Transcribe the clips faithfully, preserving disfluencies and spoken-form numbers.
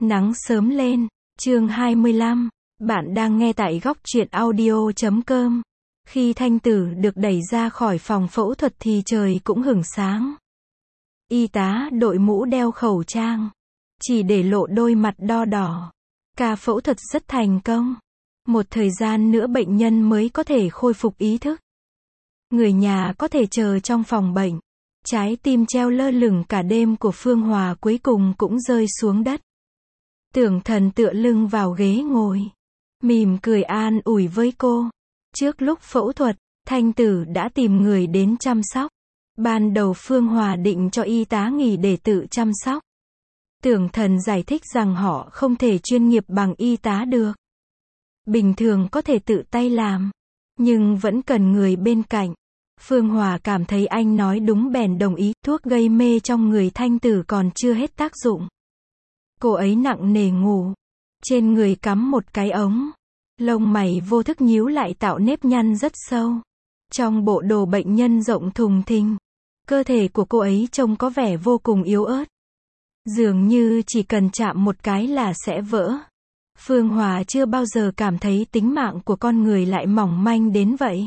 Nắng sớm lên, chương hai mươi lăm. Bạn đang nghe tại góc truyện audio chấm com. Khi Thanh Tử được đẩy ra khỏi phòng phẫu thuật thì trời cũng hửng sáng. Y tá đội mũ đeo khẩu trang, chỉ để lộ đôi mặt đo đỏ. Ca phẫu thuật rất thành công. Một thời gian nữa bệnh nhân mới có thể khôi phục ý thức. Người nhà có thể chờ trong phòng bệnh. Trái tim treo lơ lửng cả đêm của Phương Hòa cuối cùng cũng rơi xuống đất. Tưởng Thần tựa lưng vào ghế ngồi, mỉm cười an ủi với cô. Trước lúc phẫu thuật, Thanh Tử đã tìm người đến chăm sóc. Ban đầu Phương Hòa định cho y tá nghỉ để tự chăm sóc. Tưởng Thần giải thích rằng họ không thể chuyên nghiệp bằng y tá được. Bình thường có thể tự tay làm, nhưng vẫn cần người bên cạnh. Phương Hòa cảm thấy anh nói đúng bèn đồng ý. Thuốc gây mê trong người Thanh Tử còn chưa hết tác dụng. Cô ấy nặng nề ngủ. Trên người cắm một cái ống. Lông mày vô thức nhíu lại tạo nếp nhăn rất sâu. Trong bộ đồ bệnh nhân rộng thùng thình. Cơ thể của cô ấy trông có vẻ vô cùng yếu ớt. Dường như chỉ cần chạm một cái là sẽ vỡ. Phương Hòa chưa bao giờ cảm thấy tính mạng của con người lại mỏng manh đến vậy.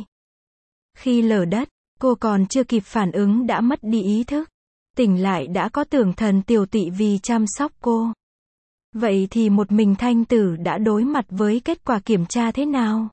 Khi lở đất, cô còn chưa kịp phản ứng đã mất đi ý thức. Tỉnh lại đã có Tưởng Thần tiều tụy vì chăm sóc cô. Vậy thì một mình Thanh Tử đã đối mặt với kết quả kiểm tra thế nào?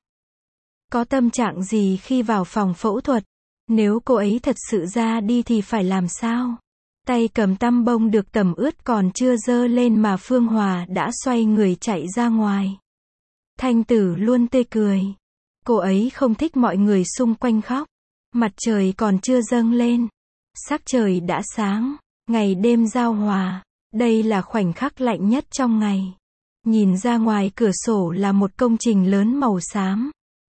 Có tâm trạng gì khi vào phòng phẫu thuật? Nếu cô ấy thật sự ra đi thì phải làm sao? Tay cầm tăm bông được tẩm ướt còn chưa giơ lên mà Phương Hòa đã xoay người chạy ra ngoài. Thanh Tử luôn tươi cười. Cô ấy không thích mọi người xung quanh khóc. Mặt trời còn chưa dâng lên. Sắc trời đã sáng. Ngày đêm giao hòa. Đây là khoảnh khắc lạnh nhất trong ngày. Nhìn ra ngoài cửa sổ là một công trình lớn màu xám.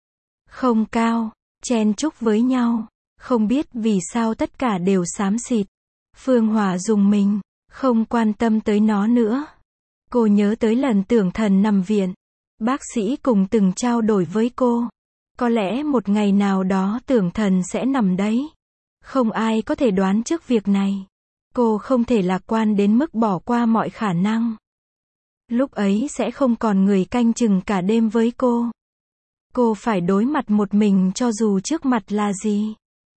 Không cao, chen chúc với nhau. Không biết vì sao tất cả đều xám xịt. Phương Hòa rùng mình, không quan tâm tới nó nữa. Cô nhớ tới lần Tưởng Thần nằm viện. Bác sĩ cùng từng trao đổi với cô. Có lẽ một ngày nào đó Tưởng Thần sẽ nằm đấy. Không ai có thể đoán trước việc này. Cô không thể lạc quan đến mức bỏ qua mọi khả năng. Lúc ấy sẽ không còn người canh chừng cả đêm với cô. Cô phải đối mặt một mình cho dù trước mặt là gì.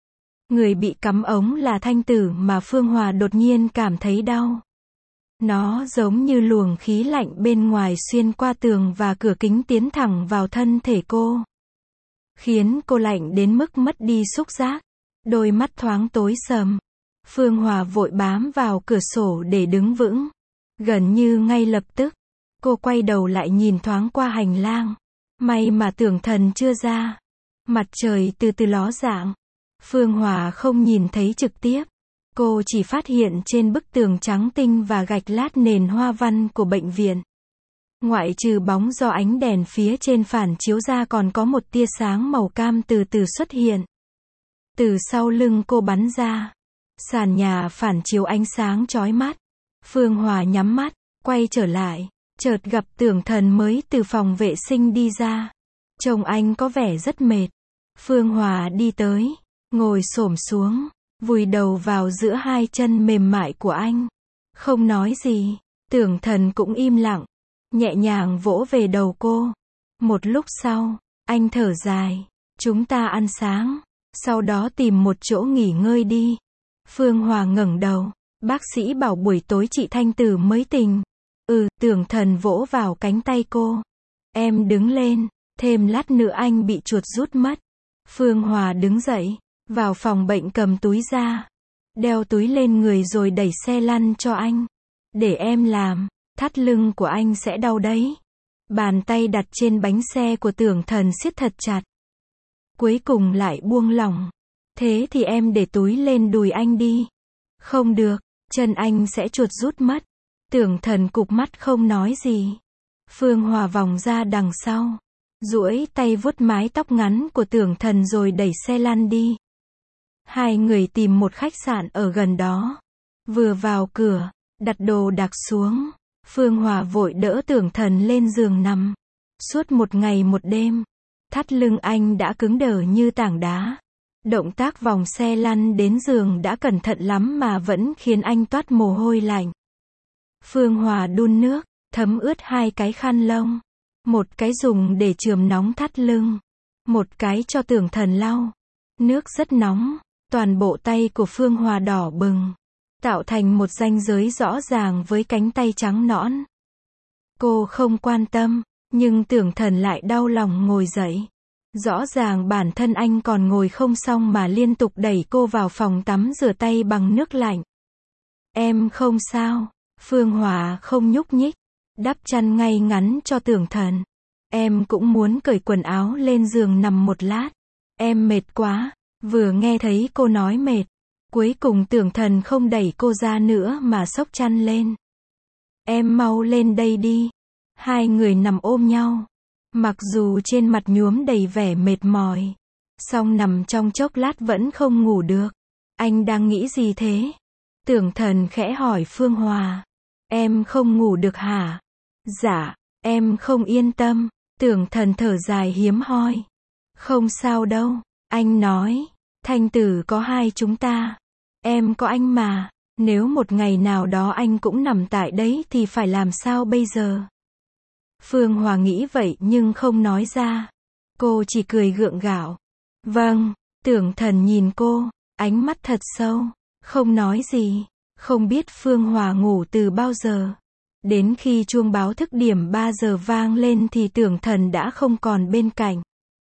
Người bị cắm ống là Thanh Tử mà Phương Hòa đột nhiên cảm thấy đau. Nó giống như luồng khí lạnh bên ngoài xuyên qua tường và cửa kính tiến thẳng vào thân thể cô. Khiến cô lạnh đến mức mất đi xúc giác. Đôi mắt thoáng tối sầm. Phương Hòa vội bám vào cửa sổ để đứng vững. Gần như ngay lập tức, cô quay đầu lại nhìn thoáng qua hành lang. May mà Tưởng Thần chưa ra. Mặt trời từ từ ló dạng. Phương Hòa không nhìn thấy trực tiếp. Cô chỉ phát hiện trên bức tường trắng tinh và gạch lát nền hoa văn của bệnh viện. Ngoại trừ bóng do ánh đèn phía trên phản chiếu ra còn có một tia sáng màu cam từ từ xuất hiện. Từ sau lưng cô bắn ra. Sàn nhà phản chiếu ánh sáng chói mắt. Phương Hòa nhắm mắt, quay trở lại. Chợt gặp Tưởng Thần mới từ phòng vệ sinh đi ra. Trông anh có vẻ rất mệt. Phương Hòa đi tới, ngồi xổm xuống, vùi đầu vào giữa hai chân mềm mại của anh. Không nói gì. Tưởng Thần cũng im lặng, nhẹ nhàng vỗ về đầu cô. Một lúc sau, anh thở dài. Chúng ta ăn sáng, sau đó tìm một chỗ nghỉ ngơi đi. Phương Hòa ngẩng đầu. Bác sĩ bảo buổi tối chị Thanh Tử mới tỉnh. Ừ, Tưởng Thần vỗ vào cánh tay cô. Em đứng lên, thêm lát nữa anh bị chuột rút mất. Phương Hòa đứng dậy, vào phòng bệnh cầm túi ra. Đeo túi lên người rồi đẩy xe lăn cho anh. Để em làm, thắt lưng của anh sẽ đau đấy. Bàn tay đặt trên bánh xe của Tưởng Thần siết thật chặt. Cuối cùng lại buông lỏng. Thế thì em để túi lên đùi anh đi. Không được, chân anh sẽ chuột rút mất. Tưởng Thần cụp mắt không nói gì. Phương Hòa vòng ra đằng sau, duỗi tay vuốt mái tóc ngắn của Tưởng Thần rồi đẩy xe lăn đi. Hai người tìm một khách sạn ở gần đó. Vừa vào cửa, đặt đồ đạc xuống, Phương Hòa vội đỡ Tưởng Thần lên giường nằm. Suốt một ngày một đêm, thắt lưng anh đã cứng đờ như tảng đá. Động tác vòng xe lăn đến giường đã cẩn thận lắm mà vẫn khiến anh toát mồ hôi lạnh. Phương Hòa đun nước, thấm ướt hai cái khăn lông. Một cái dùng để chườm nóng thắt lưng. Một cái cho Tưởng Thần lau. Nước rất nóng, toàn bộ tay của Phương Hòa đỏ bừng, tạo thành một ranh giới rõ ràng với cánh tay trắng nõn. Cô không quan tâm, nhưng Tưởng Thần lại đau lòng ngồi dậy. Rõ ràng bản thân anh còn ngồi không xong mà liên tục đẩy cô vào phòng tắm rửa tay bằng nước lạnh. Em không sao. Phương Hòa không nhúc nhích, đắp chăn ngay ngắn cho Tưởng Thần. Em cũng muốn cởi quần áo lên giường nằm một lát. Em mệt quá. Vừa nghe thấy cô nói mệt, cuối cùng Tưởng Thần không đẩy cô ra nữa mà xốc chăn lên. Em mau lên đây đi. Hai người nằm ôm nhau. Mặc dù trên mặt nhuốm đầy vẻ mệt mỏi, song nằm trong chốc lát vẫn không ngủ được. Anh đang nghĩ gì thế? Tưởng Thần khẽ hỏi Phương Hòa. Em không ngủ được hả? Dạ, em không yên tâm. Tưởng Thần thở dài hiếm hoi. Không sao đâu, anh nói. Thanh Tử có hai chúng ta. Em có anh mà. Nếu một ngày nào đó anh cũng nằm tại đấy thì phải làm sao bây giờ? Phương Hòa nghĩ vậy nhưng không nói ra. Cô chỉ cười gượng gạo. Vâng. Tưởng Thần nhìn cô, ánh mắt thật sâu, không nói gì. Không biết Phương Hòa ngủ từ bao giờ. Đến khi chuông báo thức điểm ba giờ vang lên thì Tưởng Thần đã không còn bên cạnh.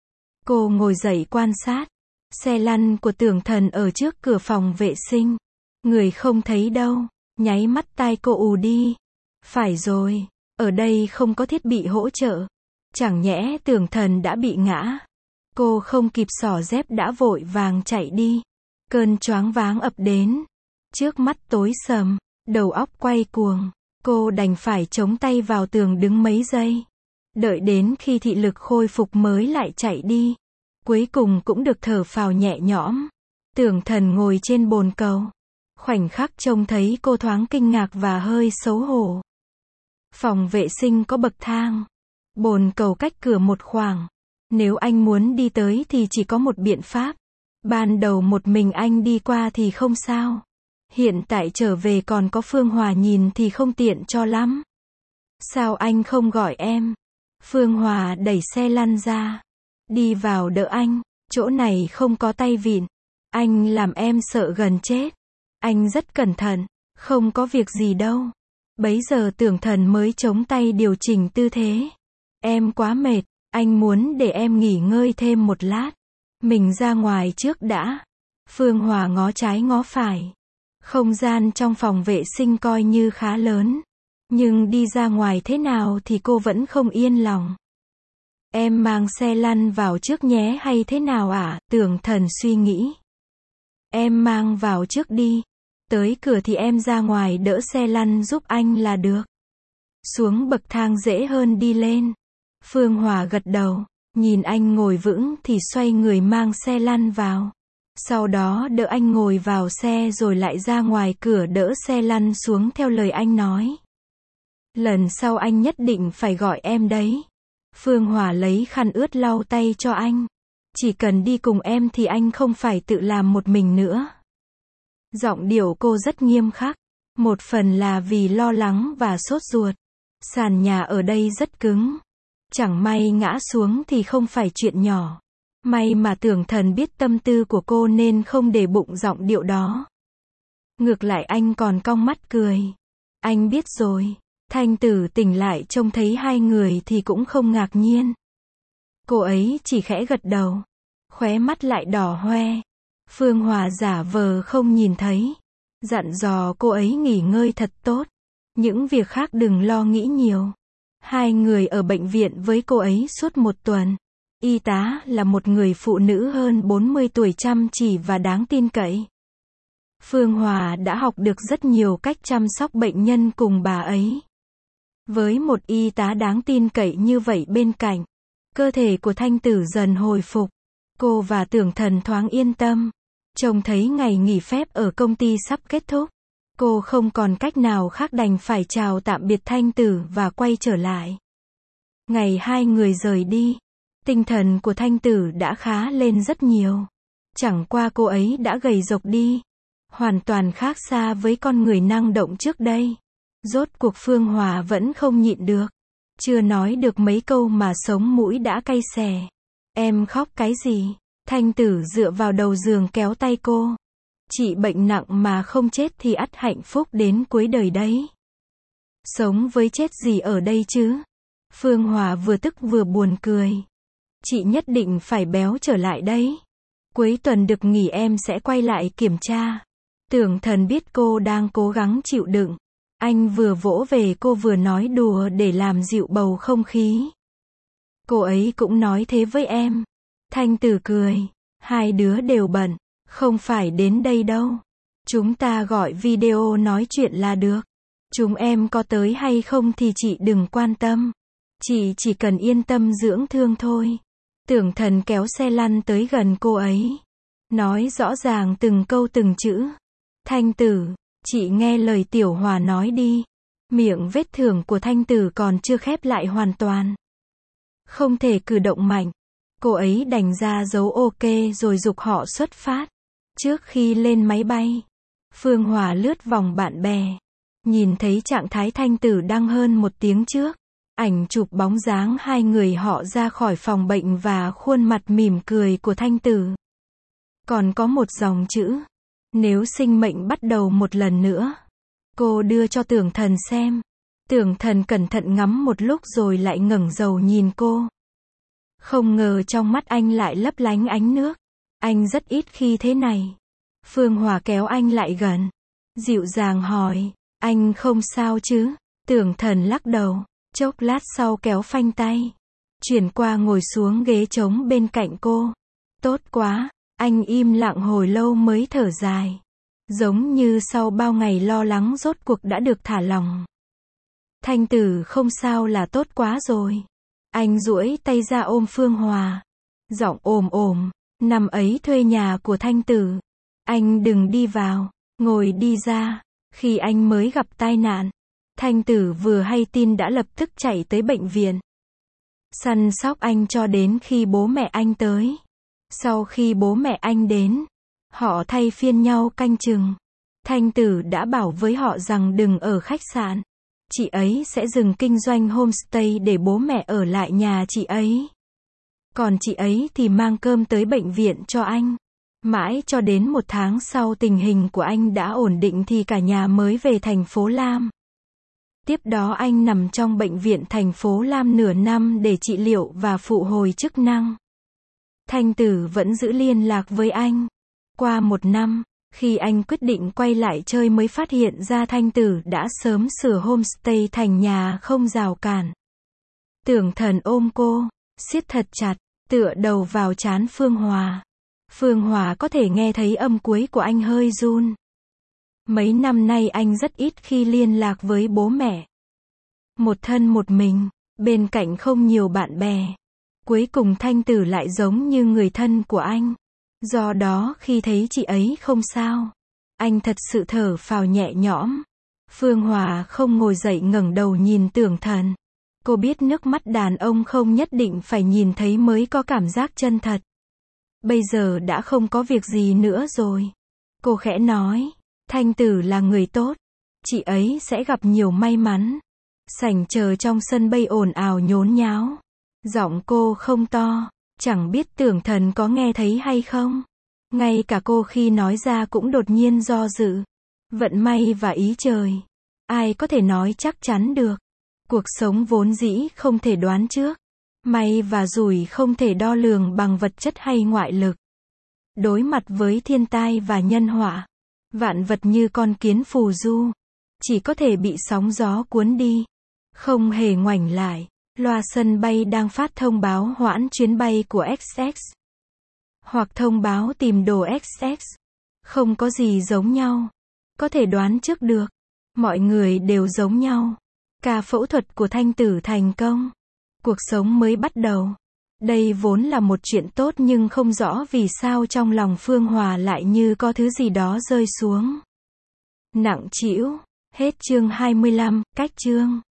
Cô ngồi dậy quan sát. Xe lăn của Tưởng Thần ở trước cửa phòng vệ sinh. Người không thấy đâu. Nháy mắt tai cô ù đi. Phải rồi, ở đây không có thiết bị hỗ trợ. Chẳng nhẽ Tưởng Thần đã bị ngã. Cô không kịp xỏ dép đã vội vàng chạy đi. Cơn choáng váng ập đến. Trước mắt tối sầm, đầu óc quay cuồng. Cô đành phải chống tay vào tường đứng mấy giây. Đợi đến khi thị lực khôi phục mới lại chạy đi. Cuối cùng cũng được thở phào nhẹ nhõm. Tưởng Thần ngồi trên bồn cầu. Khoảnh khắc trông thấy cô thoáng kinh ngạc và hơi xấu hổ. Phòng vệ sinh có bậc thang. Bồn cầu cách cửa một khoảng. Nếu anh muốn đi tới thì chỉ có một biện pháp. Ban đầu một mình anh đi qua thì không sao. Hiện tại trở về còn có Phương Hòa nhìn thì không tiện cho lắm. Sao anh không gọi em? Phương Hòa đẩy xe lăn ra. Đi vào đỡ anh. Chỗ này không có tay vịn. Anh làm em sợ gần chết. Anh rất cẩn thận. Không có việc gì đâu. Bấy giờ Tưởng Thần mới chống tay điều chỉnh tư thế. Em quá mệt. Anh muốn để em nghỉ ngơi thêm một lát. Mình ra ngoài trước đã. Phương Hòa ngó trái ngó phải. Không gian trong phòng vệ sinh coi như khá lớn. Nhưng đi ra ngoài thế nào thì cô vẫn không yên lòng. Em mang xe lăn vào trước nhé hay thế nào ạ? À? Tưởng Thần suy nghĩ. Em mang vào trước đi. Tới cửa thì em ra ngoài đỡ xe lăn giúp anh là được. Xuống bậc thang dễ hơn đi lên. Phương Hòa gật đầu. Nhìn anh ngồi vững thì xoay người mang xe lăn vào. Sau đó đỡ anh ngồi vào xe rồi lại ra ngoài cửa đỡ xe lăn xuống theo lời anh nói. Lần sau anh nhất định phải gọi em đấy. Phương Hòa lấy khăn ướt lau tay cho anh. Chỉ cần đi cùng em thì anh không phải tự làm một mình nữa. Giọng điệu cô rất nghiêm khắc. Một phần là vì lo lắng và sốt ruột. Sàn nhà ở đây rất cứng. Chẳng may ngã xuống thì không phải chuyện nhỏ. May mà Tưởng Thần biết tâm tư của cô nên không để bụng giọng điệu đó. Ngược lại anh còn cong mắt cười. Anh biết rồi. Thanh Tử tỉnh lại trông thấy hai người thì cũng không ngạc nhiên. Cô ấy chỉ khẽ gật đầu. Khóe mắt lại đỏ hoe. Phương Hòa giả vờ không nhìn thấy. Dặn dò cô ấy nghỉ ngơi thật tốt. Những việc khác đừng lo nghĩ nhiều. Hai người ở bệnh viện với cô ấy suốt một tuần. Y tá là một người phụ nữ hơn bốn mươi tuổi chăm chỉ và đáng tin cậy. Phương Hòa đã học được rất nhiều cách chăm sóc bệnh nhân cùng bà ấy. Với một y tá đáng tin cậy như vậy bên cạnh, cơ thể của Thanh Tử dần hồi phục. Cô và Tưởng Thần thoáng yên tâm. Trông thấy ngày nghỉ phép ở công ty sắp kết thúc. Cô không còn cách nào khác đành phải chào tạm biệt Thanh Tử và quay trở lại. Ngày hai người rời đi, tinh thần của Thanh Tử đã khá lên rất nhiều. Chẳng qua cô ấy đã gầy rộc đi. Hoàn toàn khác xa với con người năng động trước đây. Rốt cuộc Phương Hòa vẫn không nhịn được. Chưa nói được mấy câu mà sống mũi đã cay xè. Em khóc cái gì? Thanh Tử dựa vào đầu giường kéo tay cô. Chị bệnh nặng mà không chết thì ắt hạnh phúc đến cuối đời đấy. Sống với chết gì ở đây chứ? Phương Hòa vừa tức vừa buồn cười. Chị nhất định phải béo trở lại đấy. Cuối tuần được nghỉ em sẽ quay lại kiểm tra. Tưởng Thần biết cô đang cố gắng chịu đựng. Anh vừa vỗ về cô vừa nói đùa để làm dịu bầu không khí. Cô ấy cũng nói thế với em. Thanh Tử cười. Hai đứa đều bận. Không phải đến đây đâu. Chúng ta gọi video nói chuyện là được. Chúng em có tới hay không thì chị đừng quan tâm. Chị chỉ cần yên tâm dưỡng thương thôi. Tưởng Thần kéo xe lăn tới gần cô ấy. Nói rõ ràng từng câu từng chữ. Thanh Tử, chị nghe lời Tiểu Hòa nói đi. Miệng vết thương của Thanh Tử còn chưa khép lại hoàn toàn. Không thể cử động mạnh. Cô ấy đành ra dấu ok rồi giục họ xuất phát. Trước khi lên máy bay, Phương Hòa lướt vòng bạn bè. Nhìn thấy trạng thái Thanh Tử đăng hơn một tiếng trước. Ảnh chụp bóng dáng hai người họ ra khỏi phòng bệnh và khuôn mặt mỉm cười của Thanh Tử. Còn có một dòng chữ. Nếu sinh mệnh bắt đầu một lần nữa. Cô đưa cho Tưởng Thần xem. Tưởng Thần cẩn thận ngắm một lúc rồi lại ngẩng đầu nhìn cô. Không ngờ trong mắt anh lại lấp lánh ánh nước. Anh rất ít khi thế này. Phương Hòa kéo anh lại gần. Dịu dàng hỏi. Anh không sao chứ? Tưởng Thần lắc đầu. Chốc lát sau kéo phanh tay. Chuyển qua ngồi xuống ghế trống bên cạnh cô. Tốt quá. Anh im lặng hồi lâu mới thở dài. Giống như sau bao ngày lo lắng rốt cuộc đã được thả lỏng. Thanh Tử không sao là tốt quá rồi. Anh duỗi tay ra ôm Phương Hòa. Giọng ồm ồm. Năm ấy thuê nhà của Thanh Tử. Anh đừng đi vào. Ngồi đi ra. Khi anh mới gặp tai nạn. Thanh Tử vừa hay tin đã lập tức chạy tới bệnh viện. Săn sóc anh cho đến khi bố mẹ anh tới. Sau khi bố mẹ anh đến, họ thay phiên nhau canh chừng. Thanh Tử đã bảo với họ rằng đừng ở khách sạn. Chị ấy sẽ dừng kinh doanh homestay để bố mẹ ở lại nhà chị ấy. Còn chị ấy thì mang cơm tới bệnh viện cho anh. Mãi cho đến một tháng sau tình hình của anh đã ổn định thì cả nhà mới về thành phố Lam. Tiếp đó anh nằm trong bệnh viện thành phố Lam nửa năm để trị liệu và phụ hồi chức năng. Thanh Tử vẫn giữ liên lạc với anh. Qua một năm, khi anh quyết định quay lại chơi mới phát hiện ra Thanh Tử đã sớm sửa homestay thành nhà không rào cản. Tưởng Thần ôm cô, siết thật chặt, tựa đầu vào trán Phương Hòa. Phương Hòa có thể nghe thấy âm cuối của anh hơi run. Mấy năm nay anh rất ít khi liên lạc với bố mẹ. Một thân một mình, bên cạnh không nhiều bạn bè. Cuối cùng Thanh Tử lại giống như người thân của anh. Do đó khi thấy chị ấy không sao, anh thật sự thở phào nhẹ nhõm. Phương Hòa không ngồi dậy ngẩng đầu nhìn Tưởng Thần. Cô biết nước mắt đàn ông không nhất định phải nhìn thấy mới có cảm giác chân thật. Bây giờ đã không có việc gì nữa rồi. Cô khẽ nói, Thanh Tử là người tốt. Chị ấy sẽ gặp nhiều may mắn. Sảnh chờ trong sân bay ồn ào nhốn nháo. Giọng cô không to, chẳng biết Tưởng Thần có nghe thấy hay không. Ngay cả cô khi nói ra cũng đột nhiên do dự. Vận may và ý trời. Ai có thể nói chắc chắn được. Cuộc sống vốn dĩ không thể đoán trước. May và rủi không thể đo lường bằng vật chất hay ngoại lực. Đối mặt với thiên tai và nhân họa, vạn vật như con kiến phù du, chỉ có thể bị sóng gió cuốn đi, không hề ngoảnh lại. Loa sân bay đang phát thông báo hoãn chuyến bay của ích ích. Hoặc thông báo tìm đồ ích ích. Không có gì giống nhau. Có thể đoán trước được. Mọi người đều giống nhau. Ca phẫu thuật của Thanh Tử thành công. Cuộc sống mới bắt đầu. Đây vốn là một chuyện tốt nhưng không rõ vì sao trong lòng Phương Hòa lại như có thứ gì đó rơi xuống. Nặng trĩu. Hết chương hai mươi lăm, cách chương.